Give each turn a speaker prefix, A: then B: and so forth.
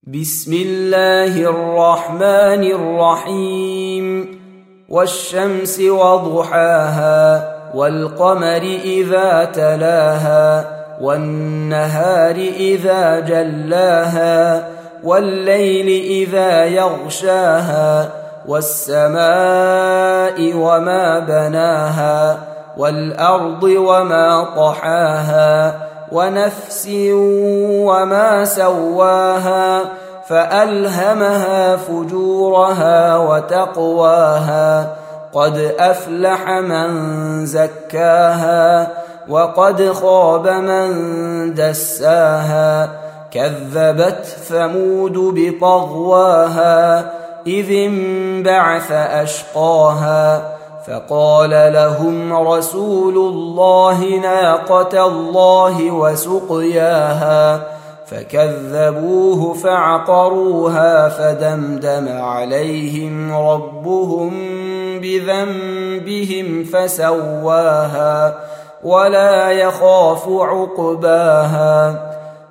A: بسم الله الرحمن الرحيم والشمس وضحاها والقمر إذا تلاها والنهار إذا جلاها والليل إذا يغشاها والسماء وما بناها والأرض وما طحاها ونفس وما سواها فألهمها فجورها وتقواها قد أفلح من زكاها وقد خاب من دساها كذبت ثمود بطغواها إذ انبعث أشقاها فقال لهم رسول الله ناقة الله وسقياها فكذبوه فعقروها فدمدم عليهم ربهم بذنبهم فسواها ولا يخاف عقباها